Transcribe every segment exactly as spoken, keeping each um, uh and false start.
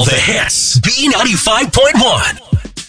the hits. B ninety-five point one.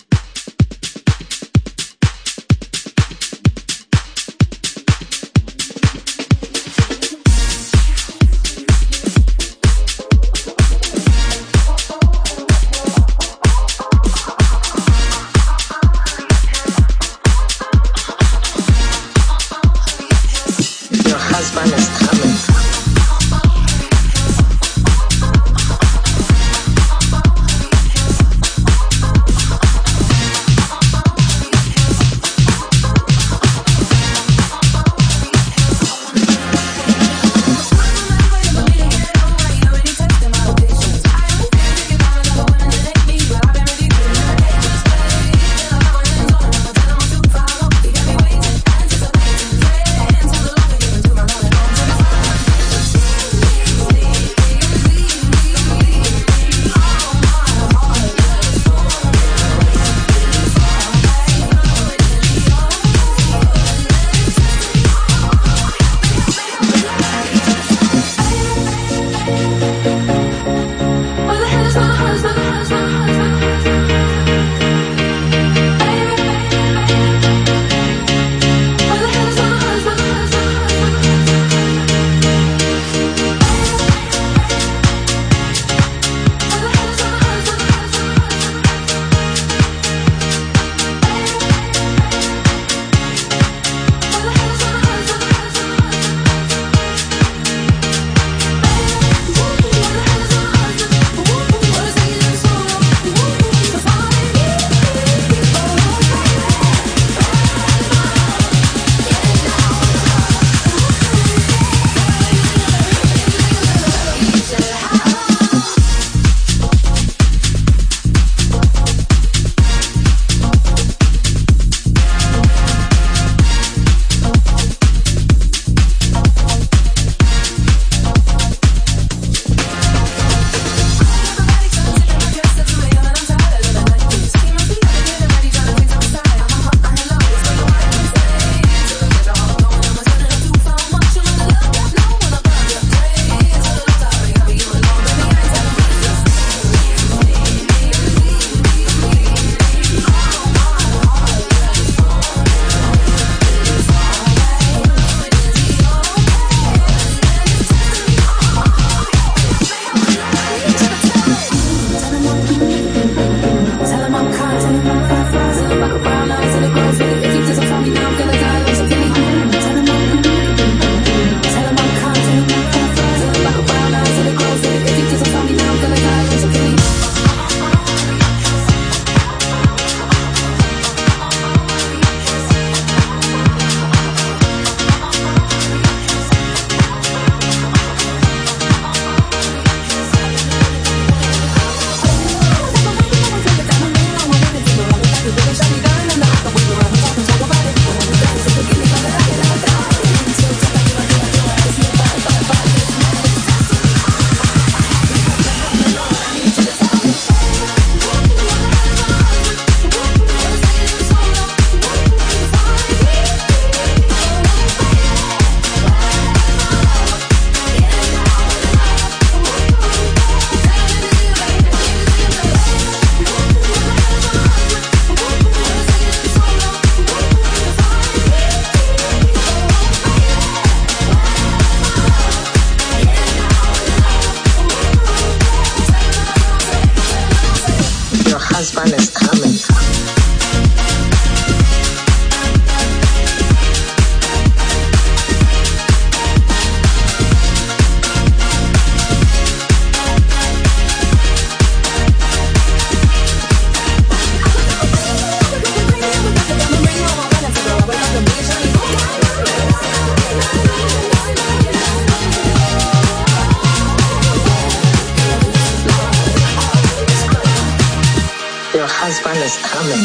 husband is coming.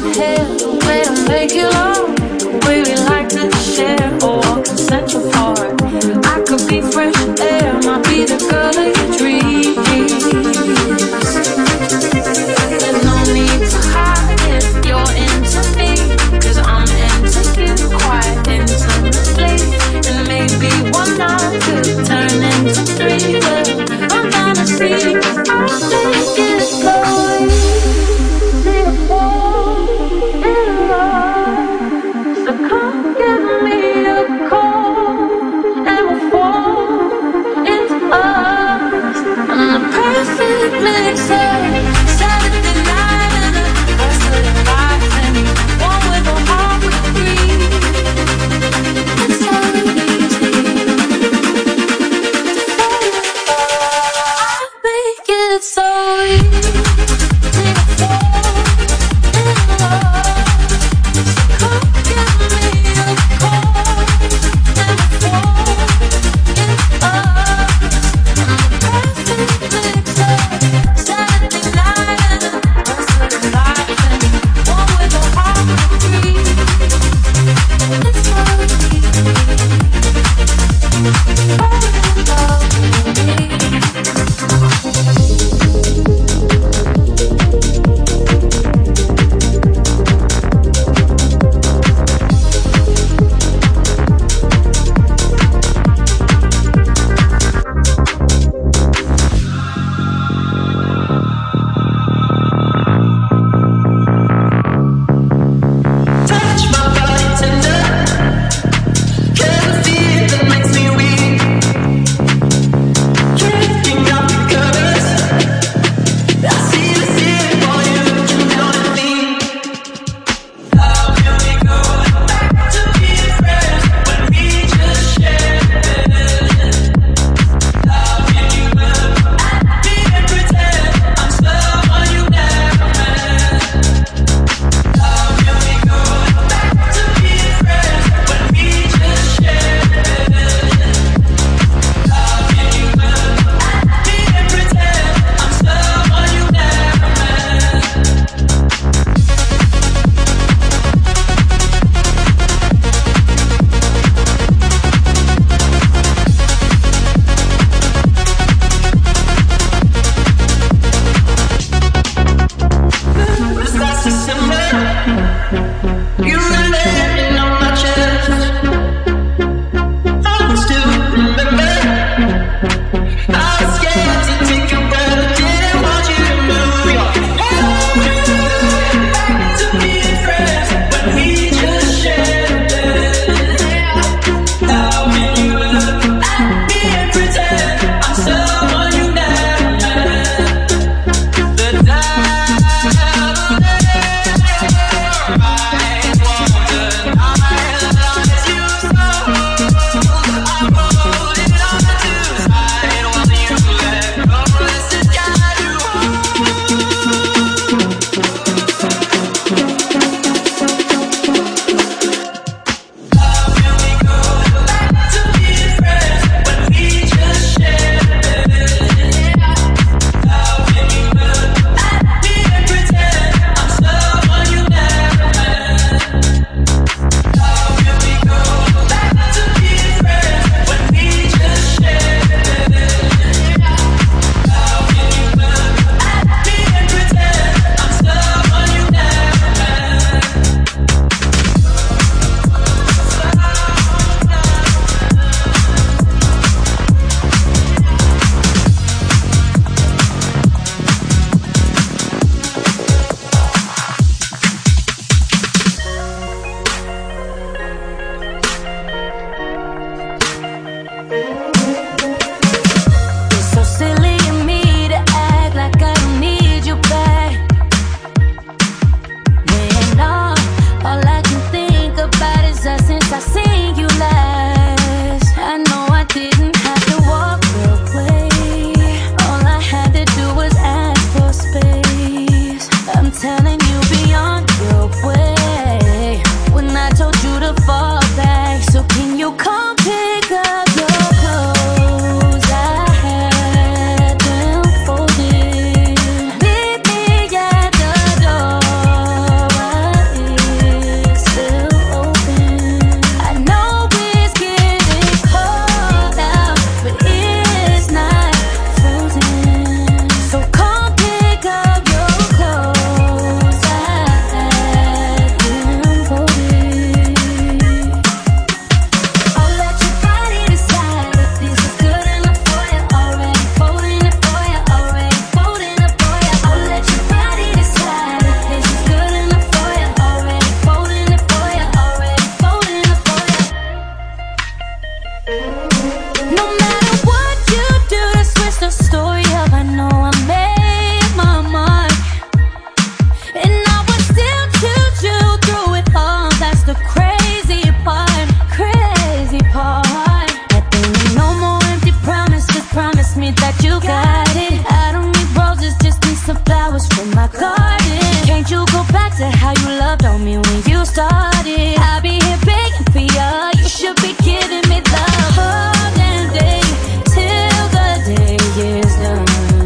Right. told me when you started, I'll be here begging for you. You should be giving me love all damn day till the day is done.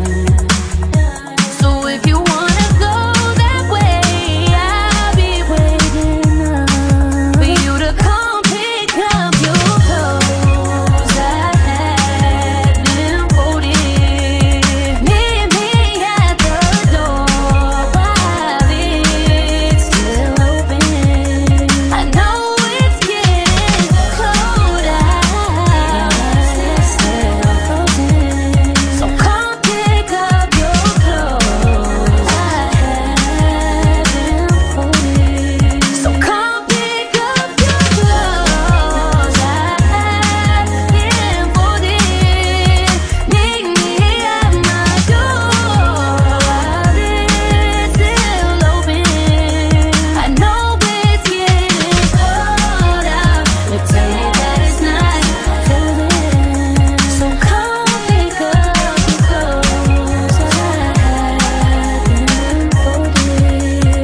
So if you wanna go that way, I'll be waiting up for you to come pick up your clothes. I had them folded, meet me at the door while it's still open. I know it's getting cold out, it's still frozen. So come pick up your clothes. I had them folded. So come pick up your clothes. I had them folded. Meet me at my door while it's still open. I know it's getting cold out. They tell me that it's not till then. So come pick up your clothes. I had them folded.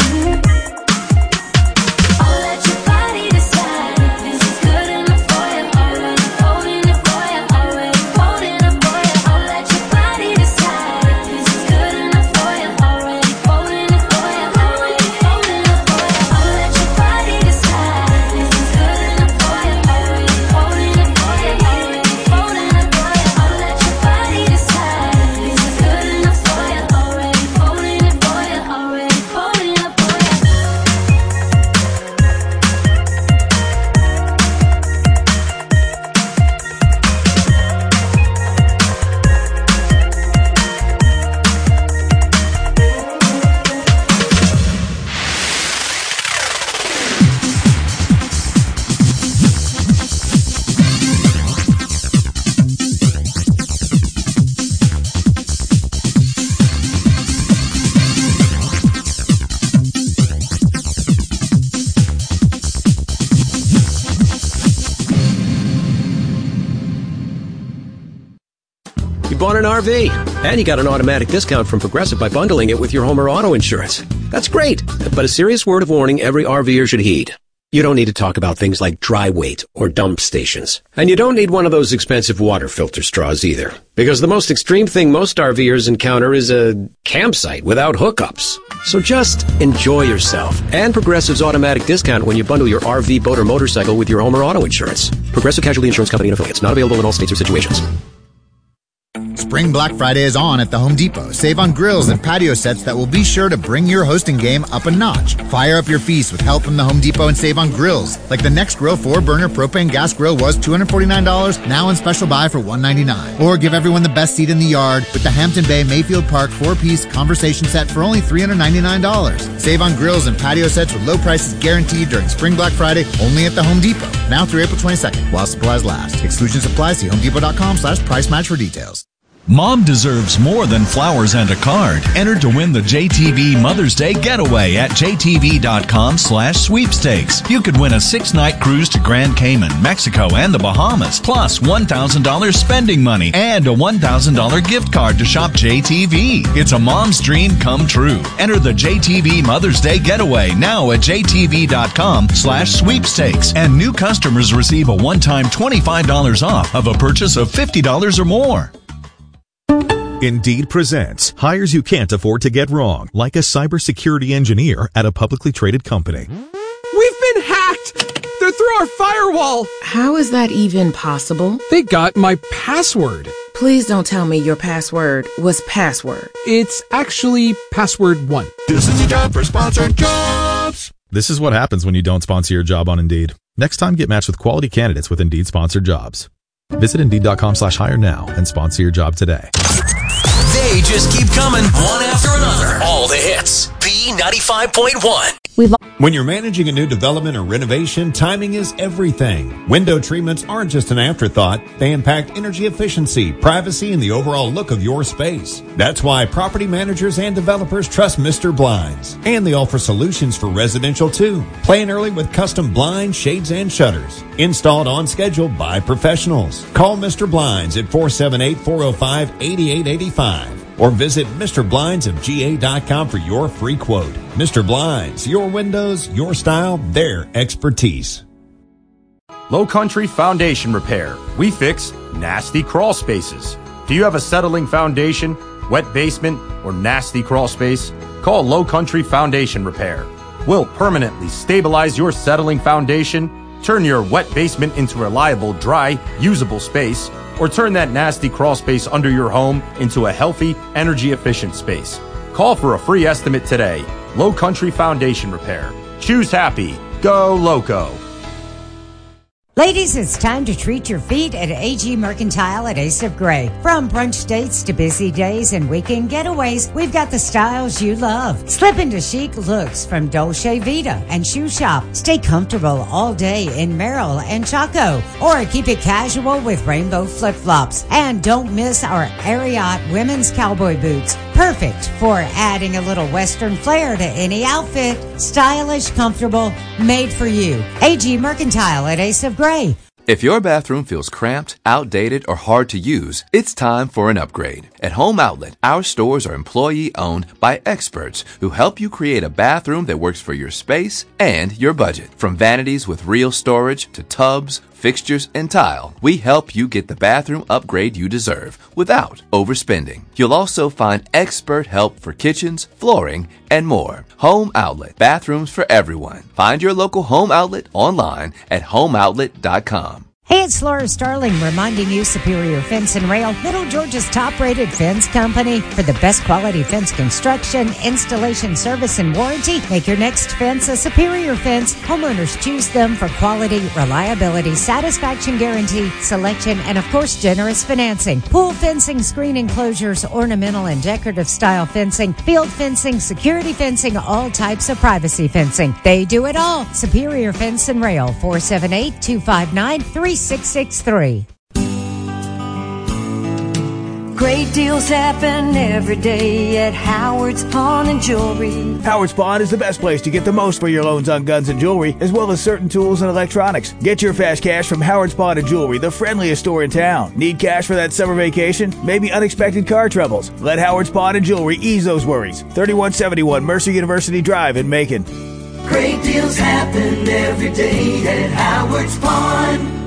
I'll let your body decide if this is good enough for you. Already holding it for you. Already holding it for you. I'll let your body decide if this is good enough for you. Already holding it for you. Already holding it for you. I'll let your body decide if this is good enough for you. Already holding it for you. Already holding it for you. I'll let your body decide if this is good enough for you. Already holding it for you. Already holding it for you. You bought an R V, and you got an automatic discount from Progressive by bundling it with your home or auto insurance. That's great, but a serious word of warning every RVer should heed. You don't need to talk about things like dry weight or dump stations. And you don't need one of those expensive water filter straws either. Because the most extreme thing most RVers encounter is a campsite without hookups. So just enjoy yourself and Progressive's automatic discount when you bundle your R V, boat, or motorcycle with your home or auto insurance. Progressive Casualty Insurance Company and Affiliates. Not available in all states or situations. Spring Black Friday is on at the Home Depot. Save on grills and patio sets that will be sure to bring your hosting game up a notch. Fire up your feast with help from the Home Depot and save on grills. Like the Next Grill four burner propane gas grill was two hundred forty-nine dollars, now on special buy for one hundred ninety-nine dollars. Or give everyone the best seat in the yard with the Hampton Bay Mayfield Park four piece conversation set for only three hundred ninety-nine dollars. Save on grills and patio sets with low prices guaranteed during Spring Black Friday only at the Home Depot. Now through April twenty-second while supplies last. Exclusions apply. See homedepot.com slash price match for details. Mom deserves more than flowers and a card. Enter to win the J T V Mother's Day Getaway at jtv.com slash sweepstakes. You could win a six-night cruise to Grand Cayman, Mexico, and the Bahamas, plus one thousand dollars spending money and a one thousand dollars gift card to shop J T V. It's a mom's dream come true. Enter the J T V Mother's Day Getaway now at jtv.com slash sweepstakes. And new customers receive a one-time twenty-five dollars off of a purchase of fifty dollars or more. Indeed presents hires you can't afford to get wrong, like a cybersecurity engineer at a publicly traded company. We've been hacked! They're through our firewall! How is that even possible? They got my password. Please don't tell me your password was password. It's actually password one. This is your job for sponsored jobs. This is what happens when you don't sponsor your job on Indeed. Next time, get matched with quality candidates with Indeed sponsored jobs. Visit Indeed.com slash hire now and sponsor your job today. They just keep coming, one after another. All the hits. B ninety-five point one. We've when you're managing a new development or renovation, timing is everything. Window treatments aren't just an afterthought. They impact energy efficiency, privacy, and the overall look of your space. That's why property managers and developers trust Mister Blinds. And they offer solutions for residential too. Plan early with custom blinds, shades, and shutters. Installed on schedule by professionals. Call Mister Blinds at four seven eight, four oh five, eight eight eight five. or visit Mister Blinds of G A dot com for your free quote. Mister Blinds, your windows, your style, their expertise. Low Country Foundation Repair. We fix nasty crawl spaces. Do you have a settling foundation, wet basement, or nasty crawl space? Call Low Country Foundation Repair. We'll permanently stabilize your settling foundation, turn your wet basement into a reliable, dry, usable space, or turn that nasty crawl space under your home into a healthy, energy-efficient space. Call for a free estimate today. Low Country Foundation Repair. Choose happy. Go Loco. Ladies, it's time to treat your feet at A G Mercantile at Ace of Gray. From brunch dates to busy days and weekend getaways, we've got the styles you love. Slip into chic looks from Dolce Vita and Shoe Shop. Stay comfortable all day in Merrill and Chaco, or keep it casual with rainbow flip-flops. And don't miss our Ariat women's cowboy boots. Perfect for adding a little Western flair to any outfit. Stylish, comfortable, made for you. A G Mercantile at Ace of Gray. If your bathroom feels cramped, outdated, or hard to use, it's time for an upgrade. At Home Outlet, our stores are employee-owned by experts who help you create a bathroom that works for your space and your budget. From vanities with real storage to tubs, fixtures, and tile, we help you get the bathroom upgrade you deserve without overspending. You'll also find expert help for kitchens, flooring, and more. Home Outlet, bathrooms for everyone. Find your local Home Outlet online at home outlet dot com. Hey, it's Laura Starling reminding you Superior Fence and Rail, Middle Georgia's top-rated fence company. For the best quality fence construction, installation, service, and warranty, make your next fence a Superior Fence. Homeowners choose them for quality, reliability, satisfaction guarantee, selection, and, of course, generous financing. Pool fencing, screen enclosures, ornamental and decorative style fencing, field fencing, security fencing, all types of privacy fencing. They do it all. Superior Fence and Rail, four seven eight, two five nine, three six six three. Great deals happen every day at Howard's Pawn and Jewelry. Howard's Pawn is the best place to get the most for your loans on guns and jewelry, as well as certain tools and electronics. Get your fast cash from Howard's Pawn and Jewelry, the friendliest store in town. Need cash for that summer vacation? Maybe unexpected car troubles? Let Howard's Pawn and Jewelry ease those worries. thirty-one seventy-one Mercer University Drive in Macon. Great deals happen every day at Howard's Pawn.